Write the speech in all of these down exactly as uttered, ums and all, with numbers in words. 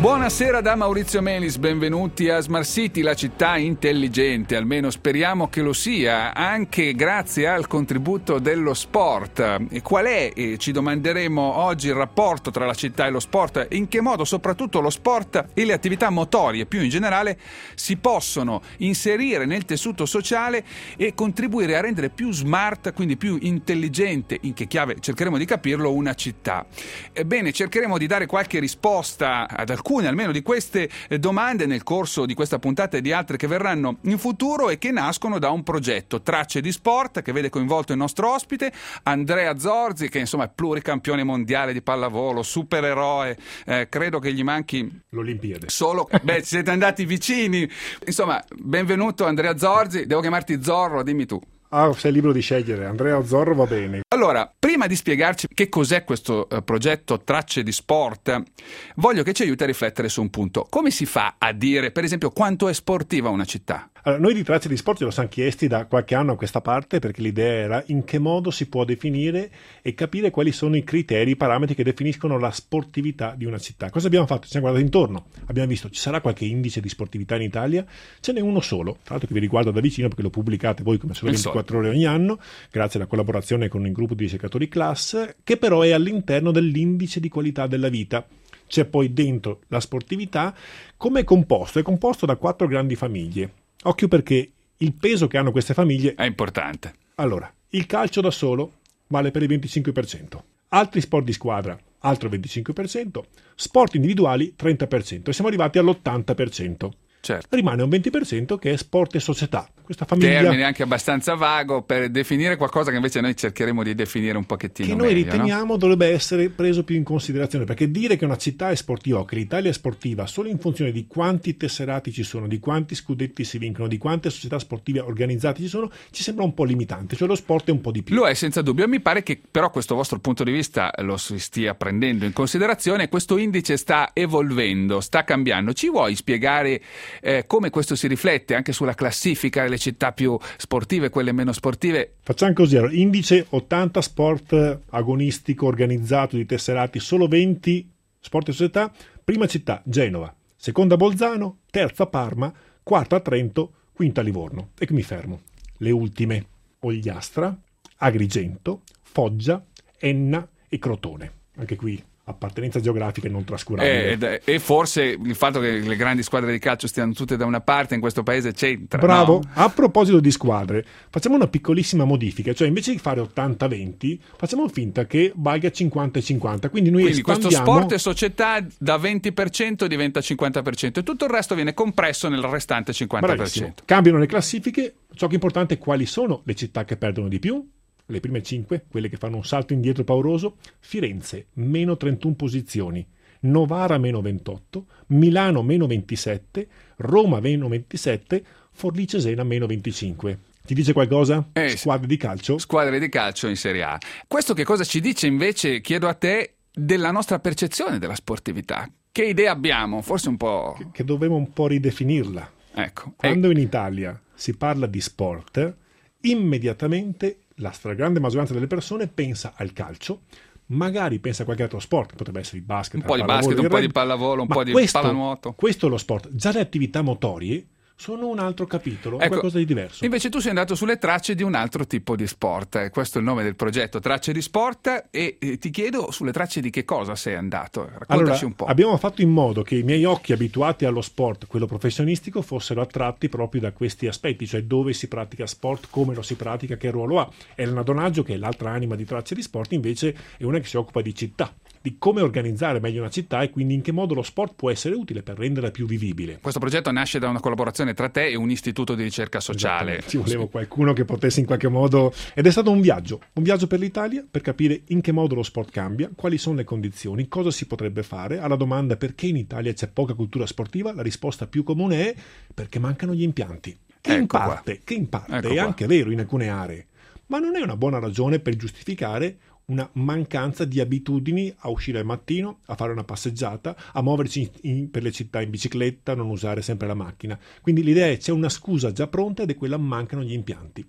Buonasera da Maurizio Melis, benvenuti a Smart City, la città intelligente, almeno speriamo che lo sia, anche grazie al contributo dello sport. E qual è, eh, ci domanderemo oggi, il rapporto tra la città e lo sport? In che modo soprattutto lo sport e le attività motorie più in generale si possono inserire nel tessuto sociale e contribuire a rendere più smart, quindi più intelligente, in che chiave cercheremo di capirlo, una città. Ebbene, cercheremo di dare qualche risposta ad alcuni almeno di queste domande nel corso di questa puntata e di altre che verranno in futuro e che nascono da un progetto Tracce di Sport che vede coinvolto il nostro ospite Andrea Zorzi, che insomma è pluricampione mondiale di pallavolo, supereroe, eh, credo che gli manchi l'Olimpiade solo, beh, siete andati vicini, insomma, benvenuto Andrea Zorzi. Devo chiamarti Zorro, dimmi tu. Ah, sei libero di scegliere, Andrea Zorro va bene. Allora, prima di spiegarci che cos'è questo eh, progetto Tracce di Sport, voglio che ci aiuti a riflettere su un punto. Come si fa a dire, per esempio, quanto è sportiva una città? Allora, noi di Tracce di Sport ce lo siamo chiesti da qualche anno a questa parte, perché l'idea era in che modo si può definire e capire quali sono i criteri, i parametri che definiscono la sportività di una città. Cosa abbiamo fatto? Ci siamo guardati intorno, abbiamo visto ci sarà qualche indice di sportività in Italia, ce n'è uno solo, tra l'altro che vi riguarda da vicino perché lo pubblicate voi come solo ventiquattro ore ogni anno, grazie alla collaborazione con il gruppo di ricercatori Class, che però è all'interno dell'indice di qualità della vita. C'è poi dentro la sportività. Come è composto? È composto da quattro grandi famiglie. Occhio, perché il peso che hanno queste famiglie è importante. Allora, il calcio da solo vale per il venticinque per cento, altri sport di squadra altro venticinque per cento, sport individuali trenta per cento e siamo arrivati all'ottanta per cento. Certo. Rimane un venti per cento che è sport e società. Questa famiglia, termine anche abbastanza vago per definire qualcosa che invece noi cercheremo di definire un pochettino che noi meglio, riteniamo no? Dovrebbe essere preso più in considerazione, perché dire che una città è sportiva o che l'Italia è sportiva solo in funzione di quanti tesserati ci sono, di quanti scudetti si vincono, di quante società sportive organizzate ci sono, ci sembra un po' limitante. Cioè lo sport è un po' di più. Lo è senza dubbio. Mi pare che però questo vostro punto di vista lo si stia prendendo in considerazione. Questo indice sta evolvendo, sta cambiando. Ci vuoi spiegare eh, come questo si riflette anche sulla classifica delle città più sportive, quelle meno sportive? Facciamo così, allora, indice ottanta sport agonistico organizzato di tesserati, solo venti sport e società. Prima città Genova, seconda Bolzano, terza Parma, quarta Trento, quinta Livorno. E qui mi fermo. Le ultime: Ogliastra, Agrigento, Foggia, Enna e Crotone. Anche qui appartenenza geografica non trascurabile. E, e forse il fatto che le grandi squadre di calcio stiano tutte da una parte in questo paese c'entra. Bravo. No? A proposito di squadre, facciamo una piccolissima modifica, cioè invece di fare ottanta venti facciamo finta che valga cinquanta e cinquanta, quindi noi quindi espandiamo... questo sport e società da venti per cento diventa cinquanta per cento e tutto il resto viene compresso nel restante cinquanta per cento. Bravissimo. Cambiano le classifiche. Ciò che è importante è quali sono le città che perdono di più. Le prime cinque, quelle che fanno un salto indietro pauroso: Firenze meno trentuno posizioni, Novara meno ventotto, Milano meno ventisette, Roma meno ventisette, Forlì Cesena meno venticinque. Ti dice qualcosa? Eh, Squadre di calcio? Squadre di calcio in Serie A. Questo che cosa ci dice invece, chiedo a te, della nostra percezione della sportività? Che idea abbiamo? Forse un po'... Che, che dovremmo un po' ridefinirla. Ecco. Quando e... in Italia si parla di sport, immediatamente la stragrande maggioranza delle persone pensa al calcio, magari pensa a qualche altro sport, potrebbe essere il basket, un po' di basket, un po' di pallavolo, un po' di questo, pallanuoto. Questo è lo sport. Già le attività motorie sono un altro capitolo, ecco, qualcosa di diverso. Invece tu sei andato sulle tracce di un altro tipo di sport, eh, questo è il nome del progetto, Tracce di Sport, e, e ti chiedo sulle tracce di che cosa sei andato, raccontaci allora, un po'. Abbiamo fatto in modo che i miei occhi abituati allo sport, quello professionistico, fossero attratti proprio da questi aspetti, cioè dove si pratica sport, come lo si pratica, che ruolo ha. Elena Donaggio, che è l'altra anima di Tracce di Sport, invece è una che si occupa di città, di come organizzare meglio una città e quindi in che modo lo sport può essere utile per renderla più vivibile. Questo progetto nasce da una collaborazione tra te e un istituto di ricerca sociale. Ci volevo qualcuno che potesse in qualche modo, ed è stato un viaggio, un viaggio per l'Italia per capire in che modo lo sport cambia, quali sono le condizioni, cosa si potrebbe fare. Alla domanda perché in Italia c'è poca cultura sportiva, la risposta più comune è perché mancano gli impianti, che ecco in parte, che in parte ecco è qua. anche vero in alcune aree, ma non è una buona ragione per giustificare una mancanza di abitudini a uscire al mattino, a fare una passeggiata, a muoverci in, in, per le città in bicicletta, non usare sempre la macchina. Quindi l'idea è c'è una scusa già pronta ed è quella: mancano gli impianti.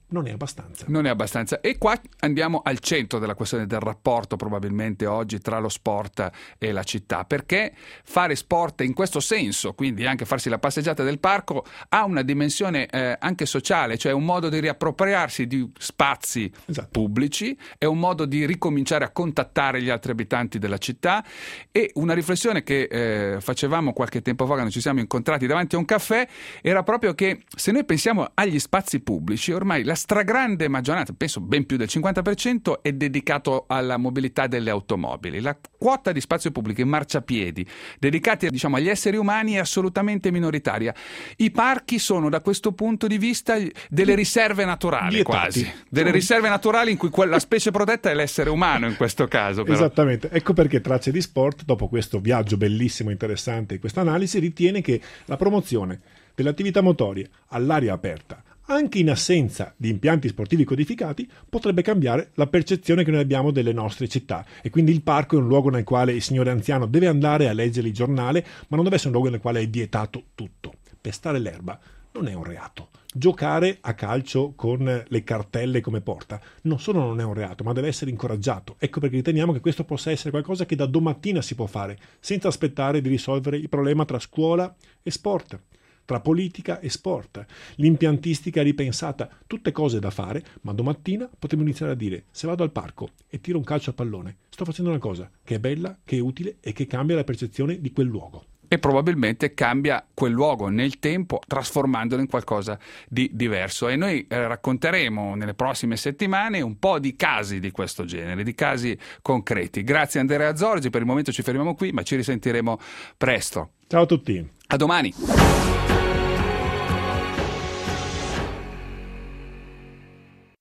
non è abbastanza. Non è abbastanza. E qua andiamo al centro della questione del rapporto probabilmente oggi tra lo sport e la città, perché fare sport in questo senso, quindi anche farsi la passeggiata del parco, ha una dimensione eh, anche sociale, cioè un modo di riappropriarsi di spazi esatto. pubblici, è un modo di ricominciare a contattare gli altri abitanti della città. E una riflessione che eh, facevamo qualche tempo fa quando ci siamo incontrati davanti a un caffè era proprio che se noi pensiamo agli spazi pubblici, ormai la stragrande maggioranza, penso ben più del cinquanta per cento, è dedicato alla mobilità delle automobili. La quota di spazio pubblico in marciapiedi dedicati diciamo agli esseri umani è assolutamente minoritaria. I parchi sono da questo punto di vista delle riserve naturali, Vietati. quasi delle riserve naturali in cui la specie protetta è l'essere umano in questo caso però. Esattamente, ecco perché Tracce di Sport, dopo questo viaggio bellissimo, interessante e questa analisi, ritiene che la promozione delle attività motorie all'aria aperta, anche in assenza di impianti sportivi codificati, potrebbe cambiare la percezione che noi abbiamo delle nostre città. E quindi il parco è un luogo nel quale il signore anziano deve andare a leggere il giornale, ma non deve essere un luogo nel quale è vietato tutto. Pestare l'erba non è un reato. Giocare a calcio con le cartelle come porta non solo non è un reato, ma deve essere incoraggiato. Ecco perché riteniamo che questo possa essere qualcosa che da domattina si può fare, senza aspettare di risolvere il problema tra scuola e sport, tra politica e sport, l'impiantistica ripensata, tutte cose da fare, ma domattina potremo iniziare a dire: se vado al parco e tiro un calcio a pallone, sto facendo una cosa che è bella, che è utile e che cambia la percezione di quel luogo. E probabilmente cambia quel luogo nel tempo, trasformandolo in qualcosa di diverso. E noi eh, racconteremo nelle prossime settimane un po' di casi di questo genere, di casi concreti. Grazie Andrea Zorzi, per il momento ci fermiamo qui, ma ci risentiremo presto. Ciao a tutti. A domani.